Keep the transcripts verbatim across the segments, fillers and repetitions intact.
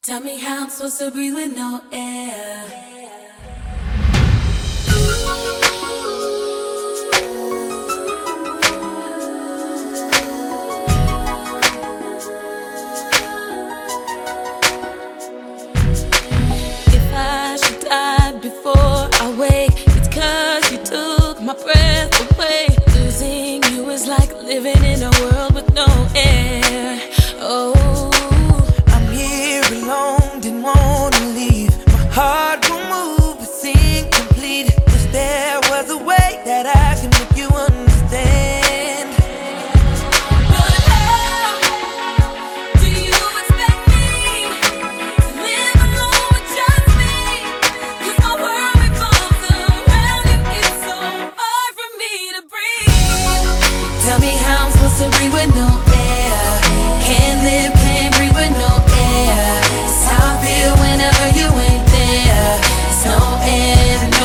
Tell me how I'm supposed to breathe with no air. If I should die before I wake, it's 'cause you took my breath away. Losing you is like living in a world with no air. Oh, I'm here alone, didn't wanna leave. My heart will move, it's incomplete. Wish there was a way that I can make you understand. but how do you expect me to live alone with just me? 'Cause my world revolves around you, it's so hard for me to breathe. Tell me how I'm supposed to breathe with no air. Can't live, can't breathe with no air. It's how I feel whenever you ain't there. It's no air, no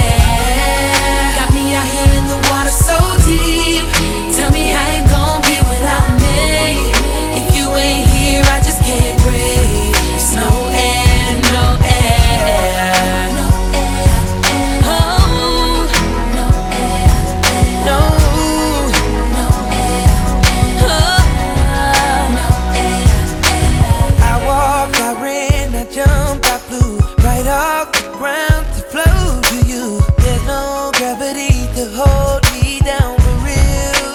air. Got me out here in the water so deep. Tell me how you gon' be without me. If you ain't here, I just can't breathe. It's no air, no air. No air, oh, no air, No, no air, oh, no air. I walked, I ran, I jumped, I flew right off the ground to flow to you. There's no gravity to hold me down for real.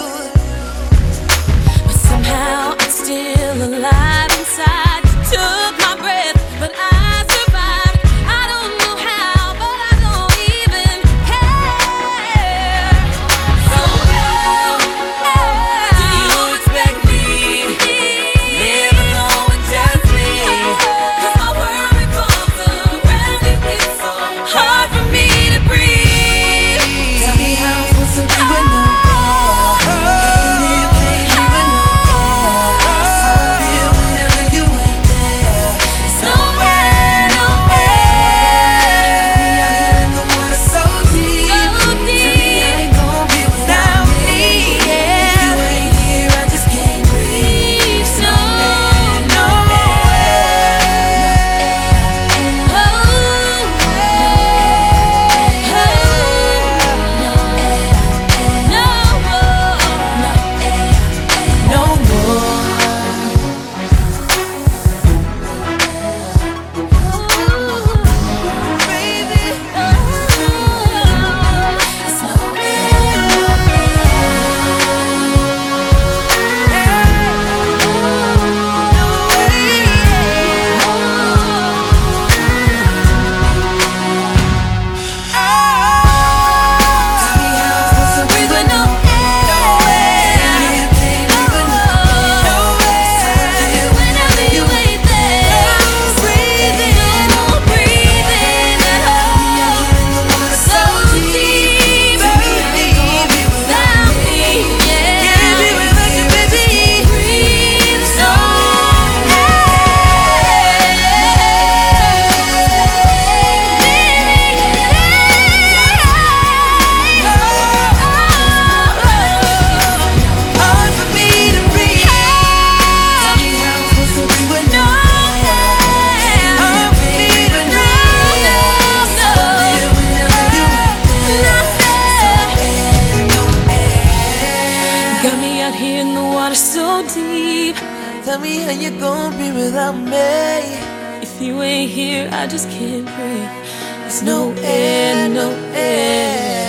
But somehow I'm still alive inside. You took my breath, but I survived. I don't know how, but I don't even care. So how do you expect me to live alone with just me? 'Cause my world revolves around you, it's so hard for me to breathe. Tell me how I'm supposed to be with no Got me out here in the water so deep. Tell me how you gon' be without me. If you ain't here, I just can't breathe. There's no air, no air.